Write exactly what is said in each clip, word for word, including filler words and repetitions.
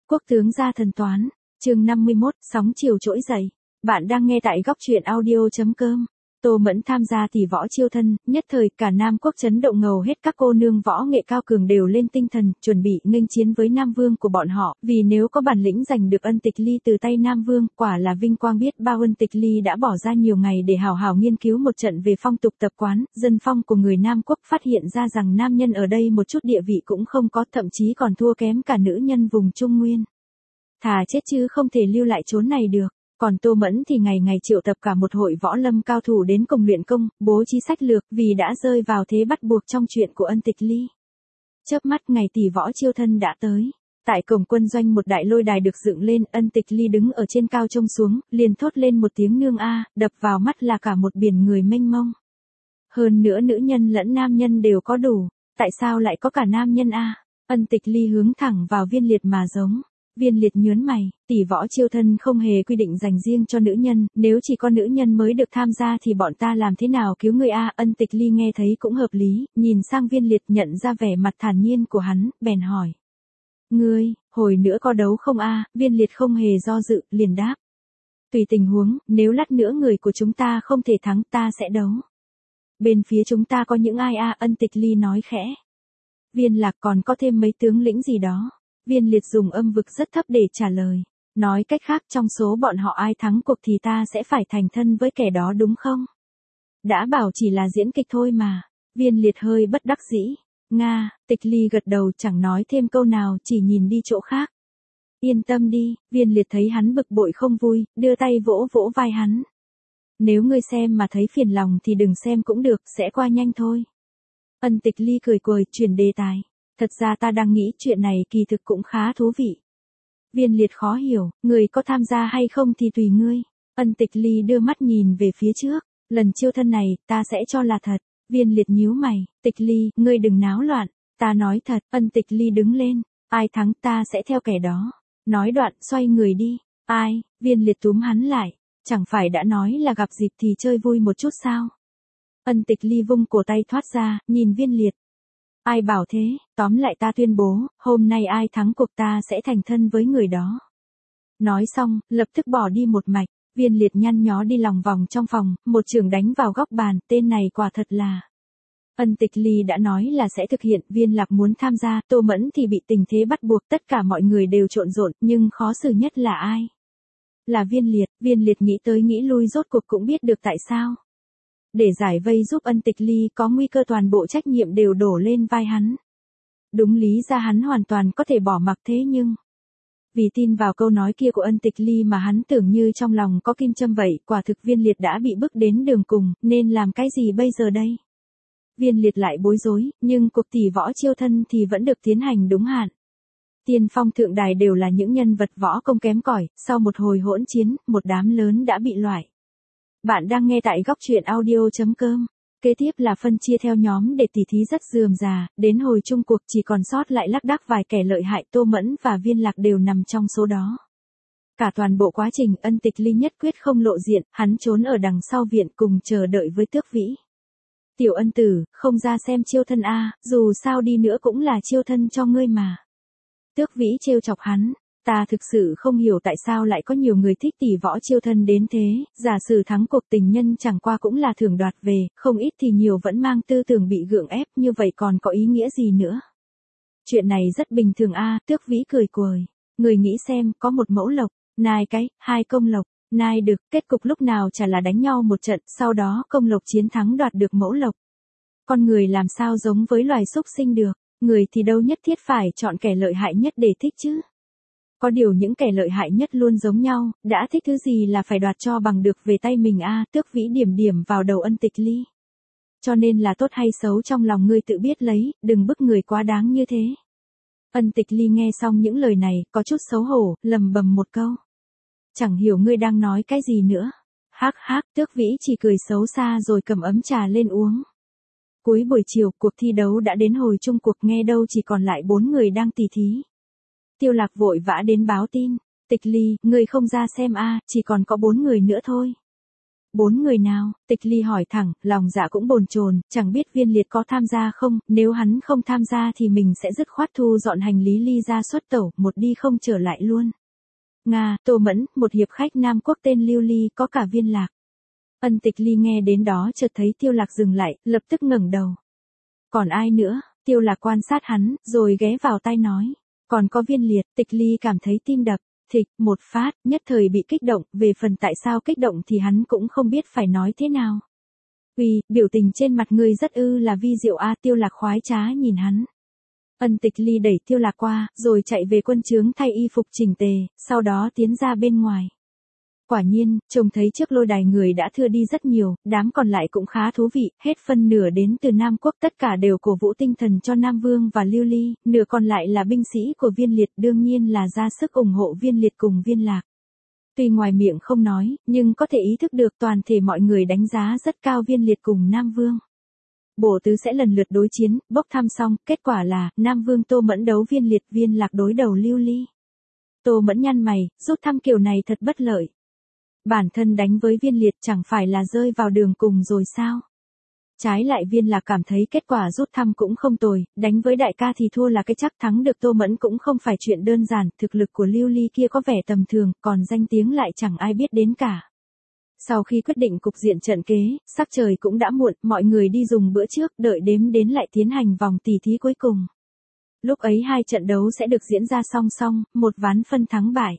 Quốc tướng gia thần toán, chương năm mươi mốt, sóng chiều trỗi dậy. Bạn đang nghe tại góc truyện audio.com. Tô Mẫn tham gia tỷ võ chiêu thân, nhất thời cả Nam Quốc chấn động, ngầu hết các cô nương võ nghệ cao cường đều lên tinh thần, chuẩn bị nghênh chiến với Nam Vương của bọn họ, vì nếu có bản lĩnh giành được Ân Tịch Ly từ tay Nam Vương, quả là vinh quang biết bao. Ân Tịch Ly đã bỏ ra nhiều ngày để hào hào nghiên cứu một trận về phong tục tập quán, dân phong của người Nam Quốc, phát hiện ra rằng nam nhân ở đây một chút địa vị cũng không có, thậm chí còn thua kém cả nữ nhân vùng Trung Nguyên. Thà chết chứ không thể lưu lại chốn này được. Còn Tô Mẫn thì ngày ngày triệu tập cả một hội võ lâm cao thủ đến cùng luyện công, bố trí sách lược, vì đã rơi vào thế bắt buộc trong chuyện của Ân Tịch Ly. Chớp mắt ngày tỷ võ chiêu thân đã tới. Tại cổng quân doanh một đại lôi đài được dựng lên, Ân Tịch Ly đứng ở trên cao trông xuống, liền thốt lên một tiếng nương a, đập vào mắt là cả một biển người mênh mông. Hơn nữa nữ nhân lẫn nam nhân đều có đủ, tại sao lại có cả nam nhân a? Ân Tịch Ly hướng thẳng vào Viên Liệt mà giống. Viên Liệt nhớn mày, tỷ võ chiêu thân không hề quy định dành riêng cho nữ nhân, nếu chỉ có nữ nhân mới được tham gia thì bọn ta làm thế nào cứu người a? Ân Tịch Ly nghe thấy cũng hợp lý, nhìn sang Viên Liệt nhận ra vẻ mặt thản nhiên của hắn, bèn hỏi. Ngươi, hồi nữa có đấu không a? Viên Liệt không hề do dự, liền đáp. Tùy tình huống, nếu lát nữa người của chúng ta không thể thắng ta sẽ đấu. Bên phía chúng ta có những ai a? Ân Tịch Ly nói khẽ. Viên Lạc còn có thêm mấy tướng lĩnh gì đó. Viên Liệt dùng âm vực rất thấp để trả lời. Nói cách khác, trong số bọn họ ai thắng cuộc thì ta sẽ phải thành thân với kẻ đó đúng không? Đã bảo chỉ là diễn kịch thôi mà. Viên Liệt hơi bất đắc dĩ. Nga, Tịch Ly gật đầu chẳng nói thêm câu nào, chỉ nhìn đi chỗ khác. Yên tâm đi, Viên Liệt thấy hắn bực bội không vui, đưa tay vỗ vỗ vai hắn. Nếu ngươi xem mà thấy phiền lòng thì đừng xem cũng được, sẽ qua nhanh thôi. Ân Tịch Ly cười cười, chuyển đề tài. Thật ra ta đang nghĩ chuyện này kỳ thực cũng khá thú vị. Viên Liệt khó hiểu, người có tham gia hay không thì tùy ngươi. Ân Tịch Ly đưa mắt nhìn về phía trước, lần chiêu thân này, ta sẽ cho là thật. Viên Liệt nhíu mày, Tịch Ly, ngươi đừng náo loạn, ta nói thật. Ân Tịch Ly đứng lên, ai thắng ta sẽ theo kẻ đó. Nói đoạn, xoay người đi. Ai? Viên Liệt túm hắn lại, chẳng phải đã nói là gặp dịp thì chơi vui một chút sao? Ân Tịch Ly vung cổ tay thoát ra, nhìn Viên Liệt. Ai bảo thế, tóm lại ta tuyên bố, hôm nay ai thắng cuộc ta sẽ thành thân với người đó. Nói xong, lập tức bỏ đi một mạch. Viên Liệt nhăn nhó đi lòng vòng trong phòng, một chưởng đánh vào góc bàn, tên này quả thật là. Ân Tịch Ly đã nói là sẽ thực hiện, Viên Lạc muốn tham gia, Tô Mẫn thì bị tình thế bắt buộc, tất cả mọi người đều trộn rộn, nhưng khó xử nhất là ai? Là Viên Liệt. Viên Liệt nghĩ tới nghĩ lui, rốt cuộc cũng biết được tại sao. Để giải vây giúp Ân Tịch Ly, có nguy cơ toàn bộ trách nhiệm đều đổ lên vai hắn. Đúng lý ra hắn hoàn toàn có thể bỏ mặc, thế nhưng vì tin vào câu nói kia của Ân Tịch Ly mà hắn tưởng như trong lòng có kim châm vậy, quả thực Viên Liệt đã bị bức đến đường cùng, nên làm cái gì bây giờ đây? Viên Liệt lại bối rối, nhưng cuộc tỷ võ chiêu thân thì vẫn được tiến hành đúng hạn. Tiên phong thượng đài đều là những nhân vật võ công kém cỏi, sau một hồi hỗn chiến, một đám lớn đã bị loại. Bạn đang nghe tại góc truyện audio.com. Kế tiếp là phân chia theo nhóm để tỉ thí rất rườm rà, đến hồi chung cuộc chỉ còn sót lại lác đác vài kẻ lợi hại, Tô Mẫn và Viên Lạc đều nằm trong số đó. Cả toàn bộ quá trình Ân Tịch Ly nhất quyết không lộ diện, hắn trốn ở đằng sau viện cùng chờ đợi với Tước Vĩ. Tiểu Ân tử, không ra xem chiêu thân a, dù sao đi nữa cũng là chiêu thân cho ngươi mà. Tước Vĩ trêu chọc hắn. Ta thực sự không hiểu tại sao lại có nhiều người thích tỷ võ chiêu thân đến thế, giả sử thắng cuộc tình nhân chẳng qua cũng là thưởng đoạt về, không ít thì nhiều vẫn mang tư tưởng bị gượng ép, như vậy còn có ý nghĩa gì nữa. Chuyện này rất bình thường a. Tước Vĩ cười cười. Người nghĩ xem, có một mẫu lộc, nai cái, hai công lộc, nai được, kết cục lúc nào chả là đánh nhau một trận, sau đó công lộc chiến thắng đoạt được mẫu lộc. Con người làm sao giống với loài súc sinh được, người thì đâu nhất thiết phải chọn kẻ lợi hại nhất để thích chứ. Có điều những kẻ lợi hại nhất luôn giống nhau, đã thích thứ gì là phải đoạt cho bằng được về tay mình a. À, Tước Vĩ điểm điểm vào đầu Ân Tịch Ly. Cho nên là tốt hay xấu trong lòng ngươi tự biết lấy, đừng bức người quá đáng như thế. Ân Tịch Ly nghe xong những lời này, có chút xấu hổ, lầm bầm một câu. Chẳng hiểu ngươi đang nói cái gì nữa. Hắc hắc, Tước Vĩ chỉ cười xấu xa rồi cầm ấm trà lên uống. Cuối buổi chiều, cuộc thi đấu đã đến hồi chung cuộc, nghe đâu chỉ còn lại bốn người đang tỉ thí. Tiêu Lạc vội vã đến báo tin, Tịch Ly, ngươi không ra xem a, chỉ còn có bốn người nữa thôi. Bốn người nào? Tịch Ly hỏi thẳng, lòng dạ cũng bồn chồn, chẳng biết Viên Liệt có tham gia không, nếu hắn không tham gia thì mình sẽ dứt khoát thu dọn hành lý ly ra xuất tẩu, một đi không trở lại luôn. Nga, Tô Mẫn, một hiệp khách Nam Quốc tên Lưu Ly, có cả Viên Lạc. Ân Tịch Ly nghe đến đó chợt thấy Tiêu Lạc dừng lại, lập tức ngẩng đầu. Còn ai nữa? Tiêu Lạc quan sát hắn, rồi ghé vào tai nói. Còn có Viên Liệt. Tịch Ly cảm thấy tim đập, thịch, một phát, nhất thời bị kích động, về phần tại sao kích động thì hắn cũng không biết phải nói thế nào. Uy, biểu tình trên mặt ngươi rất ư là vi diệu a. Tiêu Lạc khoái trá nhìn hắn. Ân Tịch Ly đẩy Tiêu Lạc qua, rồi chạy về quân trướng thay y phục chỉnh tề, sau đó tiến ra bên ngoài. Quả nhiên, trông thấy trước lôi đài người đã thưa đi rất nhiều, đám còn lại cũng khá thú vị, hết phân nửa đến từ Nam Quốc, tất cả đều cổ vũ tinh thần cho Nam Vương và Lưu Ly, nửa còn lại là binh sĩ của Viên Liệt, đương nhiên là ra sức ủng hộ Viên Liệt cùng Viên Lạc. Tuy ngoài miệng không nói, nhưng có thể ý thức được toàn thể mọi người đánh giá rất cao Viên Liệt cùng Nam Vương. Bổ tứ sẽ lần lượt đối chiến, bốc thăm xong, kết quả là, Nam Vương Tô Mẫn đấu Viên Liệt, Viên Lạc đối đầu Lưu Ly. Tô Mẫn nhăn mày, rút thăm kiểu này thật bất lợi. Bản thân đánh với Viên Liệt chẳng phải là rơi vào đường cùng rồi sao? Trái lại Viên Lạc cảm thấy kết quả rút thăm cũng không tồi, đánh với đại ca thì thua là cái chắc, thắng được Tô Mẫn cũng không phải chuyện đơn giản, thực lực của Lưu Ly kia có vẻ tầm thường, còn danh tiếng lại chẳng ai biết đến cả. Sau khi quyết định cục diện trận kế, sắc trời cũng đã muộn, mọi người đi dùng bữa trước, đợi đếm đến lại tiến hành vòng tỉ thí cuối cùng. Lúc ấy hai trận đấu sẽ được diễn ra song song, một ván phân thắng bại.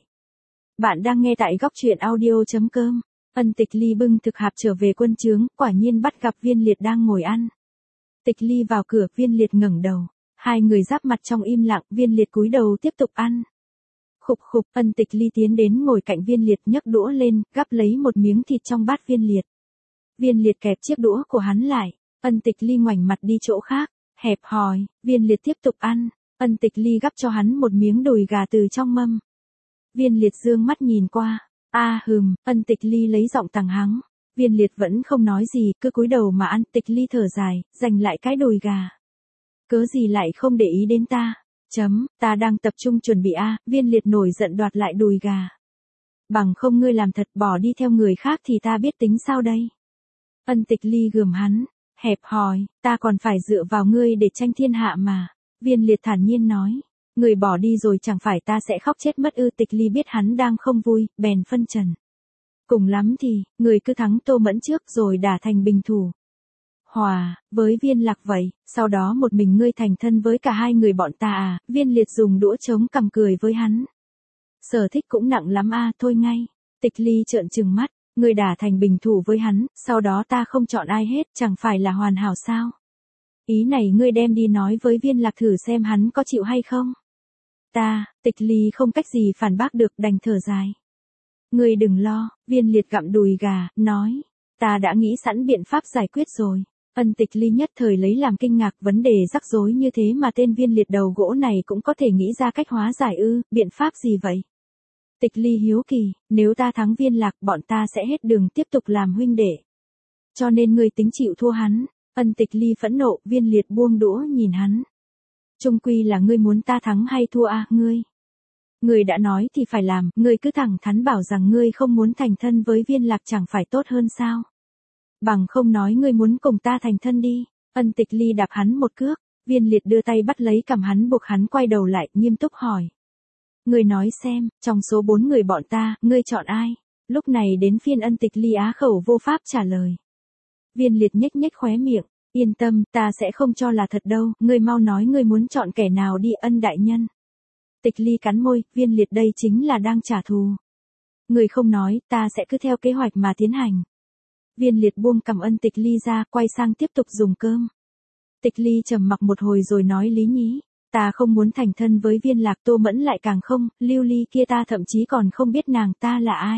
Bạn đang nghe tại góc truyện audio chấm com. Ân Tịch Ly bưng thực hạp trở về quân trướng, quả nhiên bắt gặp Viên Liệt đang ngồi ăn. Tịch Ly vào cửa, Viên Liệt ngẩng đầu. Hai người giáp mặt trong im lặng, Viên Liệt cúi đầu tiếp tục ăn. Khục khục, Ân Tịch Ly tiến đến ngồi cạnh Viên Liệt, nhấc đũa lên, gắp lấy một miếng thịt trong bát Viên Liệt. Viên Liệt kẹp chiếc đũa của hắn lại. Ân Tịch Ly ngoảnh mặt đi chỗ khác, hẹp hòi. Viên Liệt tiếp tục ăn. Ân Tịch Ly gắp cho hắn một miếng đùi gà từ trong mâm. Viên Liệt dương mắt nhìn qua. A à, hừm, Ân Tịch Ly lấy giọng tằng hắng. Viên Liệt vẫn không nói gì, cứ cúi đầu mà ăn. Tịch Ly thở dài, giành lại cái đùi gà. Cớ gì lại không để ý đến ta? Chấm, ta đang tập trung chuẩn bị a. À, Viên Liệt nổi giận đoạt lại đùi gà. Bằng không ngươi làm thật bỏ đi theo người khác thì ta biết tính sao đây? Ân Tịch Ly gườm hắn, hẹp hòi, ta còn phải dựa vào ngươi để tranh thiên hạ mà. Viên Liệt thản nhiên nói. Người bỏ đi rồi chẳng phải ta sẽ khóc chết mất ư? Tịch Ly biết hắn đang không vui, bèn phân trần. Cùng lắm thì, người cứ thắng Tô Mẫn trước rồi đả thành bình thủ. Hòa, với Viên Lạc vậy, sau đó một mình ngươi thành thân với cả hai người bọn ta à? Viên Liệt dùng đũa chống cằm cười với hắn. Sở thích cũng nặng lắm a. À, thôi ngay. Tịch Ly trợn trừng mắt, ngươi đả thành bình thủ với hắn, sau đó ta không chọn ai hết, chẳng phải là hoàn hảo sao? Ý này ngươi đem đi nói với Viên Lạc thử xem hắn có chịu hay không? Ta, Tịch Ly không cách gì phản bác được, đành thở dài. Ngươi đừng lo, Viên Liệt gặm đùi gà, nói. Ta đã nghĩ sẵn biện pháp giải quyết rồi. Ân Tịch Ly nhất thời lấy làm kinh ngạc, vấn đề rắc rối như thế mà tên Viên Liệt đầu gỗ này cũng có thể nghĩ ra cách hóa giải ư, biện pháp gì vậy? Tịch Ly hiếu kỳ, nếu ta thắng Viên Lạc bọn ta sẽ hết đường tiếp tục làm huynh đệ. Cho nên ngươi tính chịu thua hắn. Ân Tịch Ly phẫn nộ, Viên Liệt buông đũa nhìn hắn. Chung quy là ngươi muốn ta thắng hay thua à, ngươi? Ngươi đã nói thì phải làm, ngươi cứ thẳng thắn bảo rằng ngươi không muốn thành thân với Viên Lạc chẳng phải tốt hơn sao? Bằng không nói ngươi muốn cùng ta thành thân đi. Ân Tịch Ly đạp hắn một cước, Viên Liệt đưa tay bắt lấy cằm hắn, buộc hắn quay đầu lại, nghiêm túc hỏi. Ngươi nói xem, trong số bốn người bọn ta, ngươi chọn ai? Lúc này đến phiên Ân Tịch Ly á khẩu vô pháp trả lời. Viên Liệt nhếch nhếch khóe miệng, yên tâm, ta sẽ không cho là thật đâu, ngươi mau nói ngươi muốn chọn kẻ nào đi, Ân đại nhân. Tịch Ly cắn môi, Viên Liệt đây chính là đang trả thù. Ngươi không nói, ta sẽ cứ theo kế hoạch mà tiến hành. Viên Liệt buông cằm Ân Tịch Ly ra, quay sang tiếp tục dùng cơm. Tịch Ly trầm mặc một hồi rồi nói lý nhí, ta không muốn thành thân với Viên Lạc, Tô Mẫn lại càng không, Lưu Ly kia ta thậm chí còn không biết nàng ta là ai.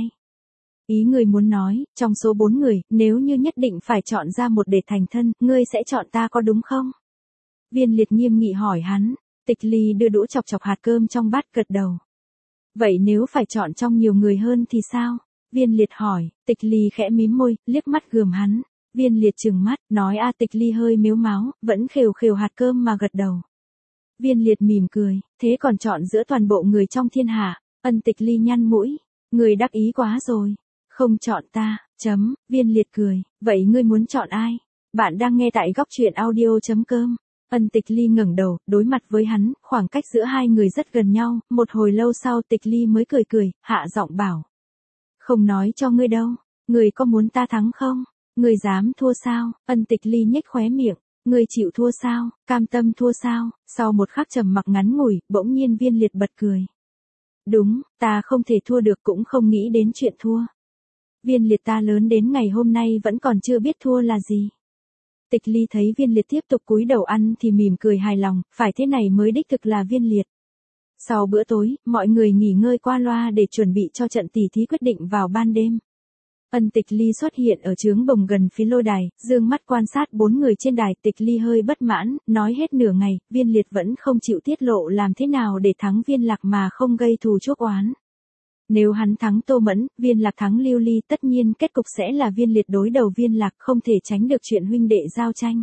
Ý người muốn nói, trong số bốn người, nếu như nhất định phải chọn ra một để thành thân, ngươi sẽ chọn ta có đúng không? Viên Liệt nghiêm nghị hỏi hắn. Tịch Ly đưa đũa chọc chọc hạt cơm trong bát, gật đầu. Vậy nếu phải chọn trong nhiều người hơn thì sao? Viên Liệt hỏi. Tịch Ly khẽ mím môi, liếc mắt gườm hắn. Viên Liệt trừng mắt, nói a. Tịch Ly hơi mếu máo, vẫn khều khều hạt cơm mà gật đầu. Viên Liệt mỉm cười, thế còn chọn giữa toàn bộ người trong thiên hạ? Ân Tịch Ly nhăn mũi. Người đắc ý quá rồi. Không chọn ta, chấm, Viên Liệt cười, vậy ngươi muốn chọn ai? Bạn đang nghe tại góc truyện audio.com. Ân Tịch Ly ngẩng đầu, đối mặt với hắn, khoảng cách giữa hai người rất gần nhau, một hồi lâu sau Tịch Ly mới cười cười, hạ giọng bảo. Không nói cho ngươi đâu, ngươi có muốn ta thắng không? Ngươi dám thua sao? Ân Tịch Ly nhếch khóe miệng, ngươi chịu thua sao? Cam tâm thua sao? Sau một khắc trầm mặc ngắn ngủi, bỗng nhiên Viên Liệt bật cười. Đúng, ta không thể thua được cũng không nghĩ đến chuyện thua. Viên Liệt ta lớn đến ngày hôm nay vẫn còn chưa biết thua là gì. Tịch Ly thấy Viên Liệt tiếp tục cúi đầu ăn thì mỉm cười hài lòng, phải thế này mới đích thực là Viên Liệt. Sau bữa tối, mọi người nghỉ ngơi qua loa để chuẩn bị cho trận tỉ thí quyết định vào ban đêm. Ân Tịch Ly xuất hiện ở trướng bồng gần phía lôi đài, dương mắt quan sát bốn người trên đài. Tịch Ly hơi bất mãn, nói hết nửa ngày, Viên Liệt vẫn không chịu tiết lộ làm thế nào để thắng Viên Lạc mà không gây thù chuốc oán. Nếu hắn thắng Tô Mẫn, Viên Lạc thắng Lưu Ly, tất nhiên kết cục sẽ là Viên Liệt đối đầu Viên Lạc, không thể tránh được chuyện huynh đệ giao tranh.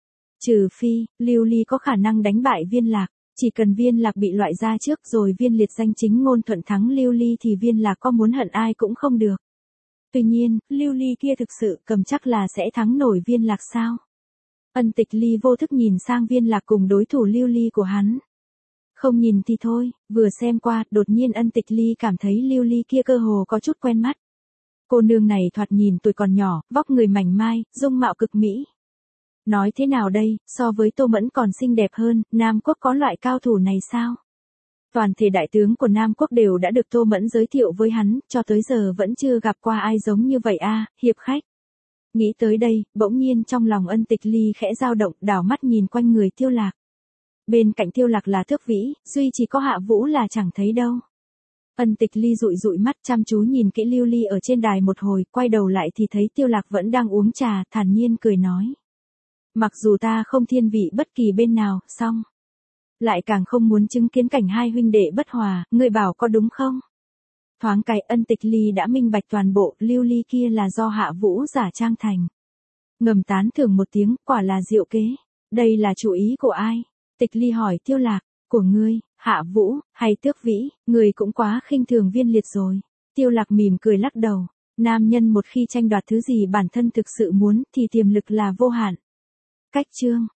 Trừ phi, Lưu Ly có khả năng đánh bại Viên Lạc, chỉ cần Viên Lạc bị loại ra trước rồi Viên Liệt danh chính ngôn thuận thắng Lưu Ly thì Viên Lạc có muốn hận ai cũng không được. Tuy nhiên, Lưu Ly kia thực sự cầm chắc là sẽ thắng nổi Viên Lạc sao? Ân Tịch Ly vô thức nhìn sang Viên Lạc cùng đối thủ Lưu Ly của hắn. Không nhìn thì thôi, vừa xem qua, đột nhiên Ân Tịch Ly cảm thấy Lưu Ly kia cơ hồ có chút quen mắt. Cô nương này thoạt nhìn tuổi còn nhỏ, vóc người mảnh mai, dung mạo cực mỹ. Nói thế nào đây, so với Tô Mẫn còn xinh đẹp hơn, Nam Quốc có loại cao thủ này sao? Toàn thể đại tướng của Nam Quốc đều đã được Tô Mẫn giới thiệu với hắn, cho tới giờ vẫn chưa gặp qua ai giống như vậy a, à, hiệp khách. Nghĩ tới đây, bỗng nhiên trong lòng Ân Tịch Ly khẽ dao động, đảo mắt nhìn quanh người Tiêu Lạc. Bên cạnh Tiêu Lạc là Thước Vĩ, duy chỉ có Hạ Vũ là chẳng thấy đâu. Ân Tịch Ly dụi dụi mắt chăm chú nhìn kỹ Lưu Ly ở trên đài một hồi, quay đầu lại thì thấy Tiêu Lạc vẫn đang uống trà, thản nhiên cười nói. Mặc dù ta không thiên vị bất kỳ bên nào, song lại càng không muốn chứng kiến cảnh hai huynh đệ bất hòa, ngươi bảo có đúng không? Thoáng cái Ân Tịch Ly đã minh bạch toàn bộ, Lưu Ly kia là do Hạ Vũ giả trang thành. Ngầm tán thưởng một tiếng, quả là diệu kế. Đây là chủ ý của ai? Tịch Ly hỏi Tiêu Lạc, của ngươi, Hạ Vũ, hay Tước Vĩ, ngươi cũng quá khinh thường Viên Liệt rồi. Tiêu Lạc mỉm cười lắc đầu, nam nhân một khi tranh đoạt thứ gì bản thân thực sự muốn thì tiềm lực là vô hạn. Cách chương